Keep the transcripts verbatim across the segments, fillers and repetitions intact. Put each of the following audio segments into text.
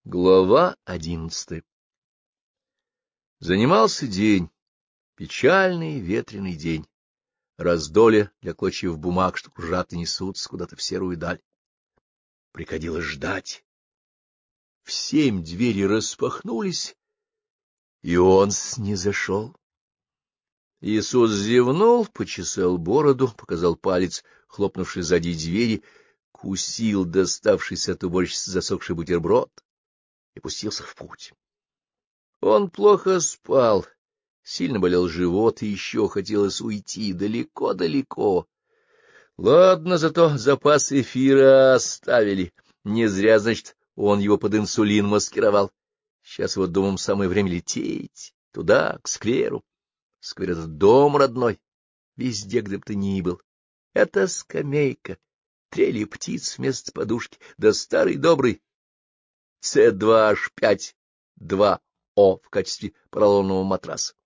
Глава одиннадцатая. Занимался день, печальный ветреный день, раздолье для клочьев бумаг, что кружат и несутся куда-то в серую даль. Приходилось ждать. В семь двери распахнулись, и он снизошел. Иисус зевнул, почесал бороду, показал палец, хлопнувший сзади двери, кусил доставшийся от уборщицы засохший бутерброд и пустился в путь. Он плохо спал, сильно болел живот, и еще хотелось уйти далеко-далеко. Ладно, зато запас эфира оставили. Не зря, значит, он его под инсулин маскировал. Сейчас вот думаем, самое время лететь туда, к скверу. Сквер — это дом родной, везде, где бы ты ни был. Это скамейка, трели птиц вместо подушки, да старый добрый С два H пять два О в качестве поролонового матраса.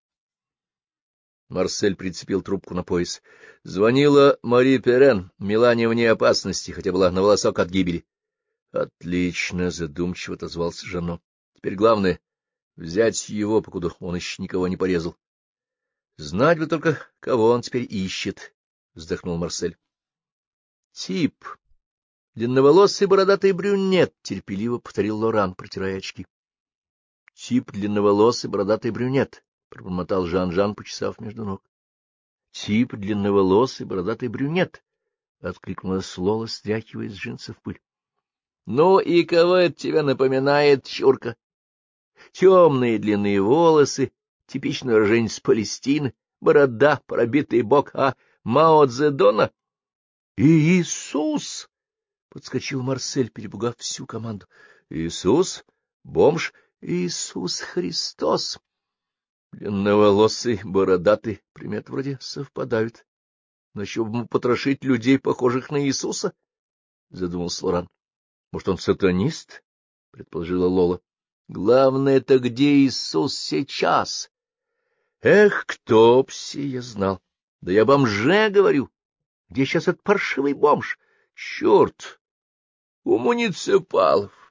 Марсель прицепил трубку на пояс. Звонила Мари Перен. Мелания вне опасности, хотя была на волосок от гибели. — Отлично, — задумчиво отозвался Жано. — Теперь главное — взять его, покуда он еще никого не порезал. — Знать бы только, кого он теперь ищет, — вздохнул Марсель. — Тип. Длинноволосый бородатый брюнет, — терпеливо повторил Лоран, протирая очки. — Тип длинноволосый бородатый брюнет, — пробормотал Жан-Жан, почесав между ног. — Тип длинноволосый бородатый брюнет, — откликнулась Лола, стряхивая с джинсов пыль. — Ну и кого это тебя напоминает, чурка? Темные длинные волосы, типичный уроженец Палестины, борода, пробитый бок, а Мао Цзэдона? — Иисус! — подскочил Марсель, перепугав всю команду. — Иисус? Бомж? Иисус Христос! Длинноволосый, бородатый, приметы вроде совпадают. Но еще бы потрошить людей, похожих на Иисуса? — задумался Лоран. — Может, он сатанист? — предположила Лола. — Главное-то, где Иисус сейчас? Эх, кто б сие знал! Да я бомже говорю. Где сейчас этот паршивый бомж? Черт! У муниципалов!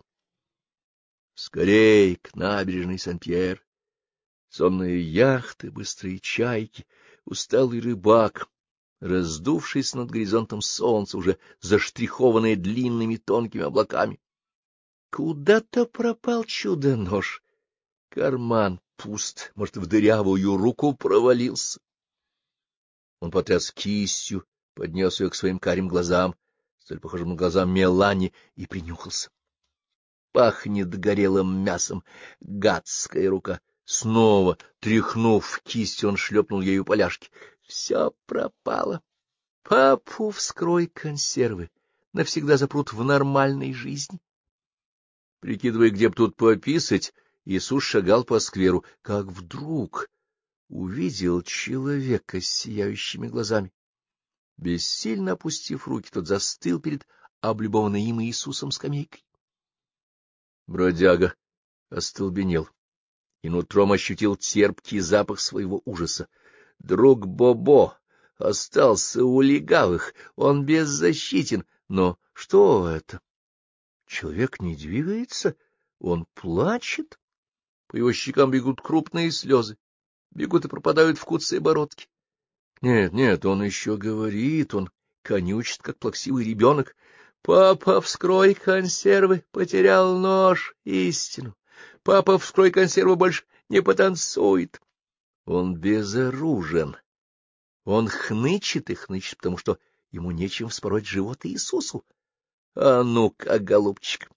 Скорей к набережной Сан-Пьер. Сонные яхты, быстрые чайки, усталый рыбак, раздувшийся над горизонтом солнце, уже заштрихованное длинными тонкими облаками. Куда-то пропал чудо-нож. Карман пуст, может, в дырявую руку провалился. Он потряс кистью, поднес ее к своим карим глазам, столь похожим на глаза Мелани, и принюхался. Пахнет горелым мясом, гадская рука. Снова, тряхнув кисть, он шлепнул ею поляшки. Все пропало. Папу вскрой консервы, навсегда запрут в нормальной жизни. Прикидывая, где б тут пописать, Иисус шагал по скверу, как вдруг увидел человека с сияющими глазами. Бессильно опустив руки, тот застыл перед облюбованной им Иисусом скамейкой. Бродяга остолбенел и нутром ощутил терпкий запах своего ужаса. Друг Бобо остался у легавых, он беззащитен, но что это? Человек не двигается, он плачет, по его щекам бегут крупные слезы, бегут и пропадают в куцей бородке. Нет, нет, он еще говорит, он конючит, как плаксивый ребенок. Папа, вскрой консервы, потерял нож, истину. Папа, вскрой консервы, больше не потанцует. Он безоружен. Он хнычет и хнычет, потому что ему нечем вспороть живот Иисусу. А ну-ка, голубчик.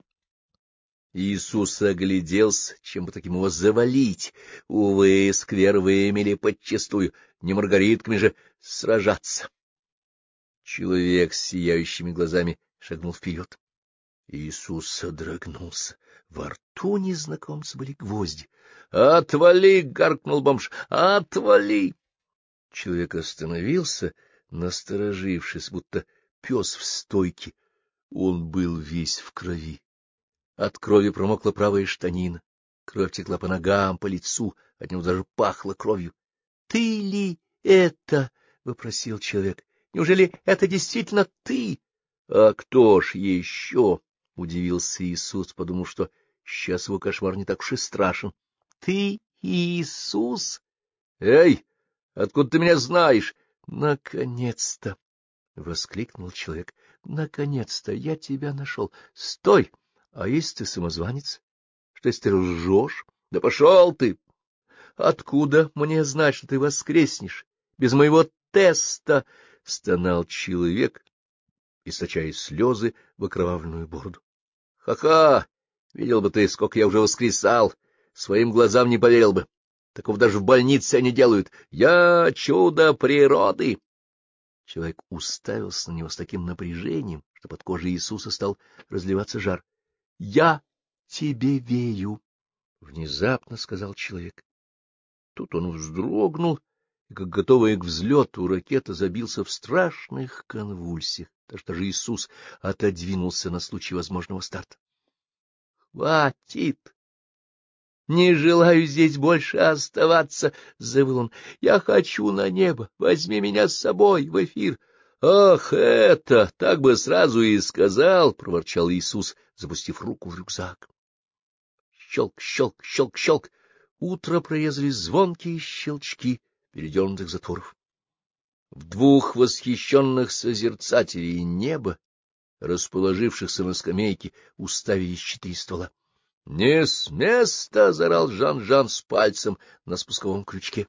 Иисус огляделся, чем бы таким его завалить. Увы, сквер вымели подчистую, не маргаритками же сражаться. Человек с сияющими глазами шагнул вперед. Иисус содрогнулся. Во рту незнакомца были гвозди. «Отвали!» — гаркнул бомж. «Отвали!» Человек остановился, насторожившись, будто пес в стойке. Он был весь в крови. От крови промокла правая штанина. Кровь текла по ногам, по лицу, от него даже пахло кровью. — Ты ли это? — вопросил человек. — Неужели это действительно ты? — А кто ж еще? — удивился Иисус, подумав, что Сейчас его кошмар не так уж и страшен. — Ты Иисус? — Эй, откуда ты меня знаешь? — Наконец-то! — воскликнул человек. — Наконец-то я тебя нашел. Стой! А если ты самозванец? Что если ты лжешь? Да пошел ты! Откуда мне знать, что ты воскреснешь без моего теста? — стонал человек, источая слезы в окровавленную бороду. Ха — Ха-ха! Видел бы ты, сколько я уже воскресал, своим глазам не поверил бы. Такого даже в больнице не делают. Я чудо природы! Человек уставился на него с таким напряжением, что под кожей Иисуса стал разливаться жар. — Я тебе верю! — внезапно сказал человек. Тут он вздрогнул, и, как готовая к взлету, ракета забился в страшных конвульсиях, так что же Иисус отодвинулся на случай возможного старта. — Хватит! Не желаю здесь больше оставаться, — завыл он. — Я хочу на небо. Возьми меня с собой в эфир. — Ах, это! Так бы сразу и сказал, — проворчал Иисус, запустив руку в рюкзак. Щелк, щелк, щелк, щелк. Утро прорезали звонкие щелчки передернутых затворов. В двух восхищенных созерцателей неба, расположившихся на скамейке, уставились четыре ствола. — Не с места! — заорал Жан-Жан с пальцем на спусковом крючке.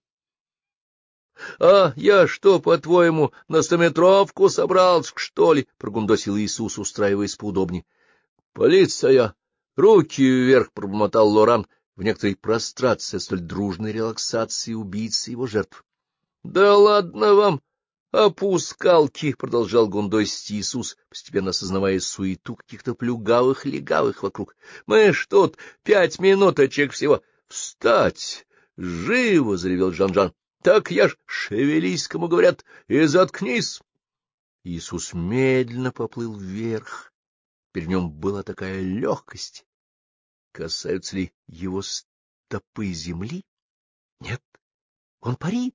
— А я что, по-твоему, на стометровку собрался, что ли? — прогундосил Иисус, устраиваясь поудобнее. — Полиция! Руки вверх! — пробормотал Лоран в некоторой прострации, столь дружной релаксации убийцы и его жертв. — Да ладно вам! Опускалки! — продолжал гундосить Иисус, постепенно осознавая суету каких-то плюгавых-легавых вокруг. — Мы ж тут пять минуточек всего. — Встать! Живо! — заревел Жан-Жан. — Так я ж шевелись, кому говорят, и заткнись! Иисус медленно поплыл вверх. Перед нем была такая легкость. Касаются ли его стопы земли? Нет, он парит,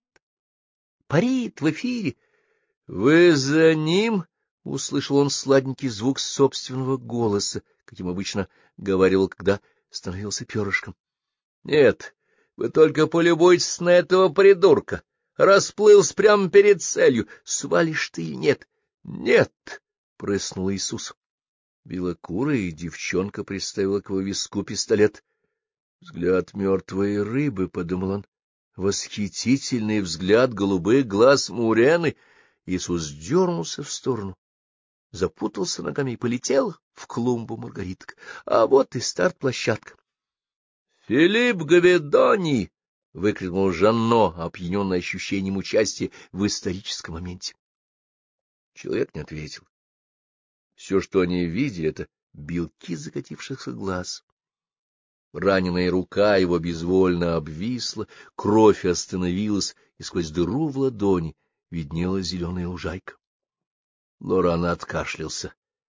парит в эфире. — Вы за ним? — услышал он сладенький звук собственного голоса, каким обычно говаривал, когда становился перышком. — Нет, вы только полюбуйтесь на этого придурка. Расплылся прямо перед целью. Свалишь ты или нет? — Нет, — прыснул Иисус. Белокурая девчонка приставила к его виску пистолет. Взгляд мертвой рыбы, — подумал он, — восхитительный взгляд голубых глаз Мурены. Иисус дернулся в сторону, запутался ногами и полетел в клумбу маргариток. А вот и старт-площадка. — Филипп Гавидоний! — выкрикнул Жанно, опьяненный ощущением участия в историческом моменте. Человек не ответил. Все, что они видели, — это белки закатившихся глаз. Раненая рука его безвольно обвисла, кровь остановилась, и сквозь дыру в ладони виднелась зеленая лужайка. Лоран откашлялся.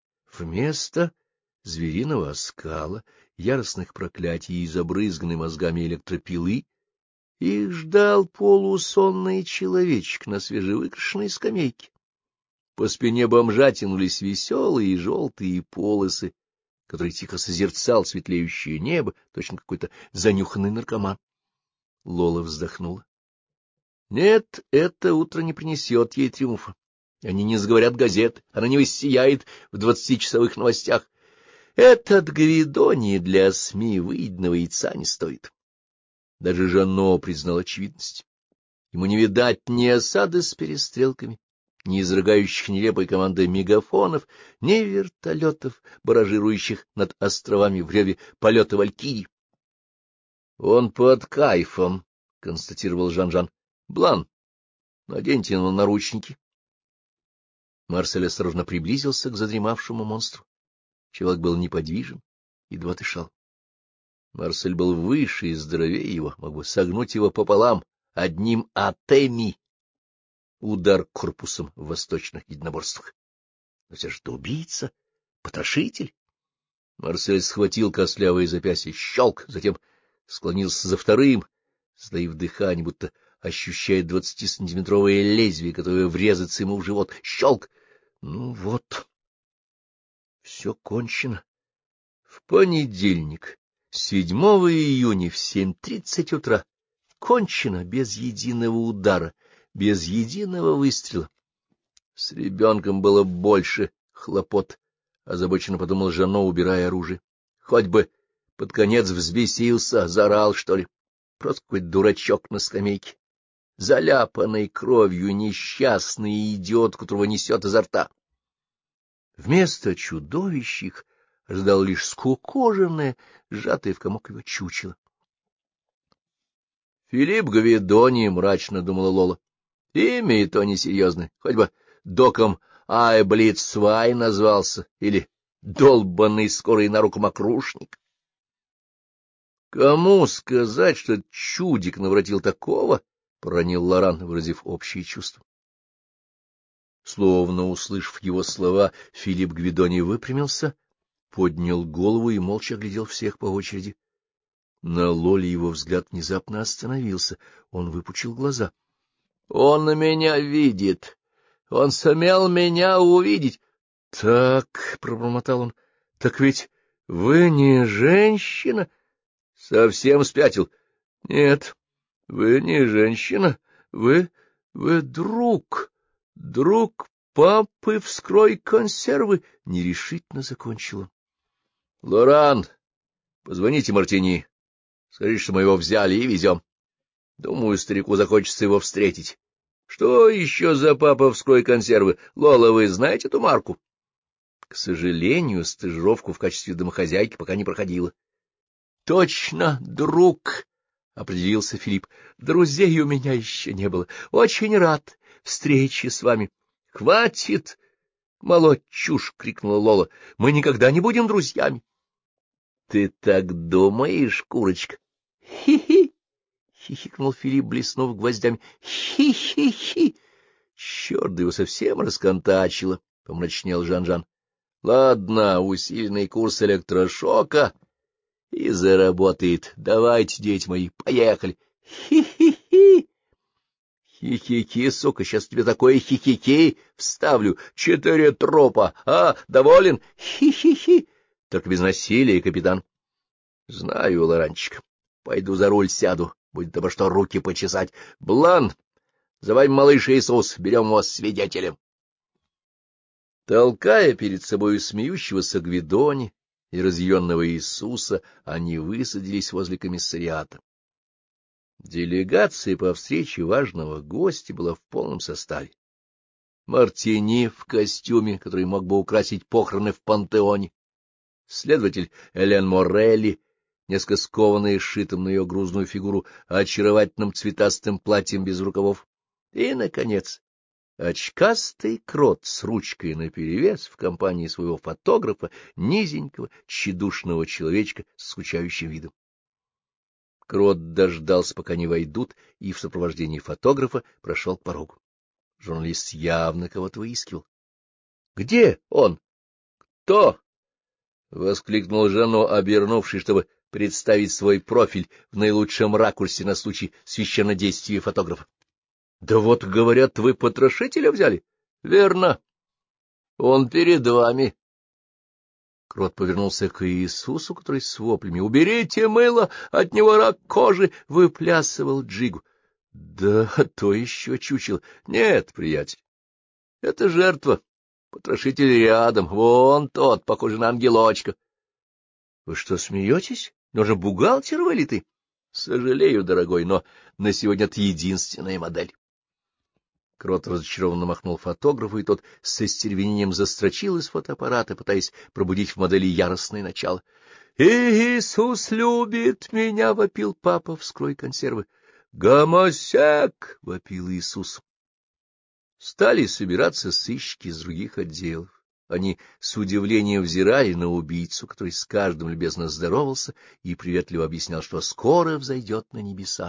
Вместо звериного оскала, яростных проклятий и забрызганной мозгами электропилы их ждал полусонный человечек на свежевыкрашенной скамейке. По спине бомжа тянулись веселые и желтые полосы, который тихо созерцал светлеющее небо, точно какой-то занюханный наркоман. Лола вздохнула. Нет, это утро не принесет ей триумфа. Они не сговорят газет, она не воссияет в двадцатичасовых новостях. Этот Гвидоний для СМИ выеденного яйца не стоит. Даже Жанно признал очевидность. Ему не видать ни осады с перестрелками, ни изрыгающих нелепой команды мегафонов, ни вертолетов, баражирующих над островами в реве полета валькирий. — Он под кайфом, — констатировал Жан-Жан. — Блан, наденьте ему наручники. Марсель осторожно приблизился к задремавшему монстру. Человек был неподвижен, едва дышал. Марсель был выше и здоровее его, мог бы согнуть его пополам одним атеми. Удар корпусом в восточных единоборствах. Но все же это убийца, потрошитель. Марсель схватил костлявое запястье, щелк, затем склонился за вторым, сдаив дыхание, будто ощущает двадцатисантиметровое лезвие, которое врезаться ему в живот. Щелк! Ну вот, все кончено. В понедельник седьмого июня в семь тридцать утра кончено без единого удара, без единого выстрела. С ребенком было больше хлопот, — озабоченно подумал Жано, убирая оружие. Хоть бы под конец взбесился, заорал, что ли. Просто какой-то дурачок на скамейке, заляпанный кровью, несчастный идиот, которого несет изо рта. Вместо чудовищ их ожидал лишь скукоженное, сжатое в комок его чучело. Филипп Гвидони, — мрачно думала Лола, — имя и то несерьезное, хоть бы доком Айблицвай назвался, или долбанный скорый на руку мокрушник. Кому сказать, что чудик навратил такого? — проронил Лоран, выразив общее чувство. Словно услышав его слова, Филипп Гвидони выпрямился, поднял голову и молча оглядел всех по очереди. На Лоле его взгляд внезапно остановился, он выпучил глаза. — Он на меня видит! Он сумел меня увидеть! — Так, — пробормотал он, — так ведь вы не женщина? — Совсем спятил. — Нет, вы не женщина, вы... вы друг, друг папы, вскрой консервы! — нерешительно закончил он. — Лоран, позвоните Мартини. Скажите, что мы его взяли и везем. Думаю, старику захочется его встретить. Что еще за папа вскрой консервы? Лола, вы знаете эту марку? К сожалению, стажировку в качестве домохозяйки пока не проходила. — Точно, друг, — определился Филипп. — Друзей у меня еще не было. Очень рад встрече с вами. — Хватит молоть чушь! — крикнула Лола. — Мы никогда не будем друзьями. — Ты так думаешь, курочка? — Хи-хи! — хихикнул Филипп, блеснув гвоздями. — Хи-хи-хи! Черт, да его совсем расконтачило, — помрачнел Жан-Жан. — Ладно, усиленный курс электрошока и заработает. Давайте, дети мои, поехали. Хи-хи-хи! Хи-хи-хи, сука, сейчас тебе такое хи-хи-хи вставлю. Четыре трупа. А, доволен? Хи-хи-хи! Только без насилия, капитан. Знаю, Лоранчик. Пойду за руль сяду. Будет обо что руки почесать. Блан, за малыш Иисус, берем его свидетелем. Толкая перед собой смеющегося Гвидони и разъяренного Иисуса, они высадились возле комиссариата. Делегация по встрече важного гостя была в полном составе. Мартини в костюме, который мог бы украсить похороны в пантеоне, следователь Элен Морелли, несколько скованный сшитым на ее грузную фигуру очаровательным цветастым платьем без рукавов, и, наконец, очкастый крот с ручкой наперевес в компании своего фотографа, низенького, тщедушного человечка с скучающим видом. Крот дождался, пока не войдут, и в сопровождении фотографа прошел к порогу. Журналист явно кого-то выискивал. — Где он? — Кто? — воскликнул Жано, обернувшись, чтобы представить свой профиль в наилучшем ракурсе на случай священнодействия фотографа. — Да вот, говорят, вы потрошителя взяли? — Верно. Он перед вами. Крот повернулся к Иисусу, который с воплями «Уберите мыло, от него рак кожи!» выплясывал Джигу. — Да, то еще чучело. Нет, приятель, это жертва. Потрошитель рядом. Вон тот, похожий на ангелочка. — Вы что, смеетесь? Нужно бухгалтер вылитый? — Сожалею, дорогой, но на сегодня это единственная модель. Крот разочарованно махнул фотографу, и тот с остервенением застрочил из фотоаппарата, пытаясь пробудить в модели яростное начало. — Иисус любит меня! — вопил папа, вскрой консервы. — Гомосек! — вопил Иисус. Стали собираться сыщики из других отделов. Они с удивлением взирали на убийцу, который с каждым любезно здоровался и приветливо объяснял, что скоро взойдет на небеса.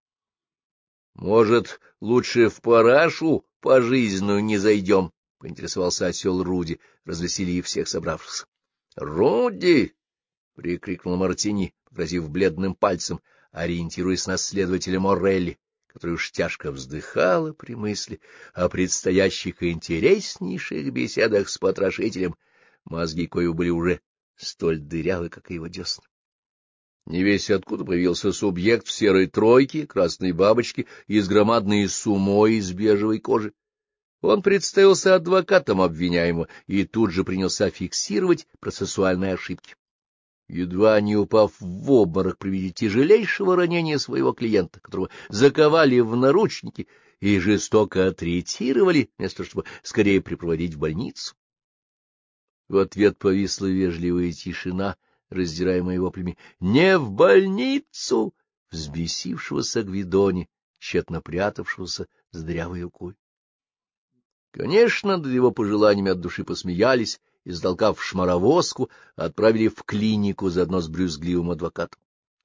— Может, лучше в парашу пожизненную не зайдем? — поинтересовался осел Руди, развеселив всех собравшихся. — Руди! — прикрикнул Мартини, погрозив бледным пальцем, ориентируясь на следователя Морелли, который уж тяжко вздыхала при мысли о предстоящих и интереснейших беседах с потрошителем, мозги коего были уже столь дырявы, как и его десны. Невесть откуда появился субъект в серой тройке, красной бабочке и с громадной сумой из бежевой кожи. Он представился адвокатом обвиняемого и тут же принялся фиксировать процессуальные ошибки. Едва не упав в обморок при виде тяжелейшего ранения своего клиента, которого заковали в наручники и жестоко оттретировали, вместо того, чтобы скорее припроводить в больницу. В ответ повисла вежливая тишина, раздираемая воплями «Не в больницу!» взбесившегося Гвидони, тщетно прятавшегося с дырявой рукой. Конечно, над его пожеланиями от души посмеялись и, затолкав в шмаровозку, отправили в клинику заодно с брюзгливым адвокатом.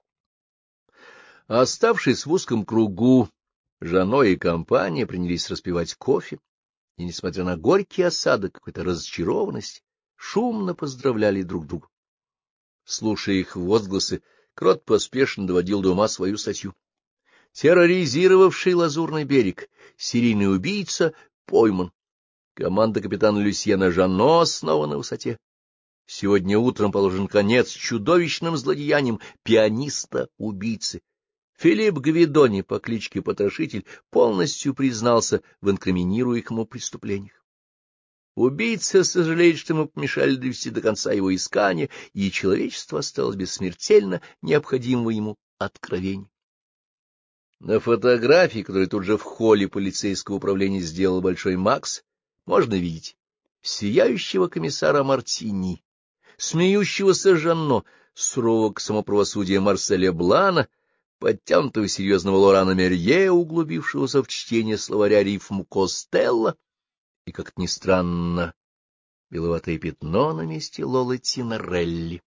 Оставшись в узком кругу, Жано и компания принялись распивать кофе, и, несмотря на горький осадок какой-то разочарованности, шумно поздравляли друг друга. Слушая их возгласы, Крот поспешно доводил до ума свою статью. Терроризировавший Лазурный берег, серийный убийца пойман. Команда капитана Люсьена Жано снова на высоте. Сегодня утром положен конец чудовищным злодеяниям пианиста-убийцы. Филипп Гвидони по кличке Потрошитель полностью признался в инкриминируемых ему преступлениях. Убийца сожалеет, что ему помешали довести до конца его искания, и человечество осталось без смертельно необходимого ему откровения. На фотографии, которую тут же в холле полицейского управления сделал Большой Макс, можно видеть сияющего комиссара Мартини, смеющегося Жанно, сурового к самоправосудию Марселя Блана, подтянутого серьезного Лорана Мерье, углубившегося в чтение словаря рифм Костелло, и, как ни странно, беловатое пятно на месте Лолы Тинарелли.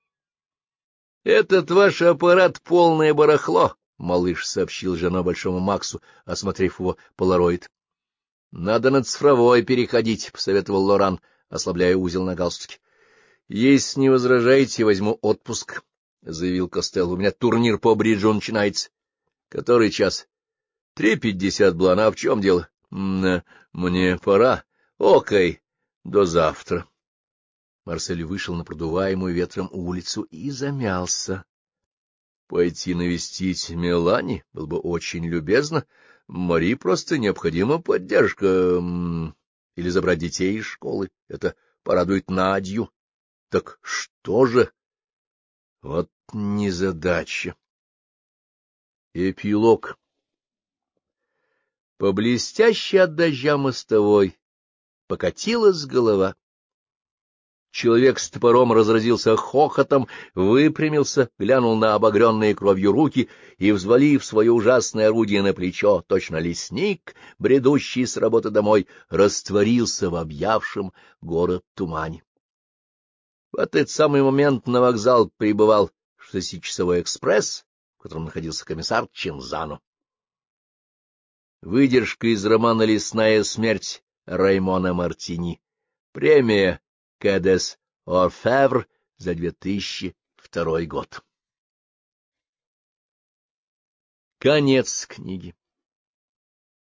— Этот ваш аппарат — полное барахло, — малыш сообщил Жано Большому Максу, осмотрев его полароид. — Надо на цифровой переходить, — посоветовал Лоран, ослабляя узел на галстуке. — Если не возражаете, возьму отпуск, — заявил Костелло. — У меня турнир по бриджу начинается. — Который час? — Три пятьдесят блана. В чем дело? — Мне пора. — Окей, до завтра. Марсель вышел на продуваемую ветром улицу и замялся. Пойти навестить Мелани было бы очень любезно. Мари просто необходима поддержка. Или забрать детей из школы. Это порадует Надю. Так что же? Вот незадача. Эпилог. По блестящей от дождя мостовой покатилась голова. Человек с топором разразился хохотом, выпрямился, глянул на обогренные кровью руки и, взвалив свое ужасное орудие на плечо, точно лесник, бредущий с работы домой, растворился в объявшем город тумане. В этот самый момент на вокзал прибывал шестичасовой экспресс, в котором находился комиссар Чинзано. Выдержка из романа «Лесная смерть» Раймона Мартини. Премия Кэдес Орфевр за две тысячи второй год. Конец книги.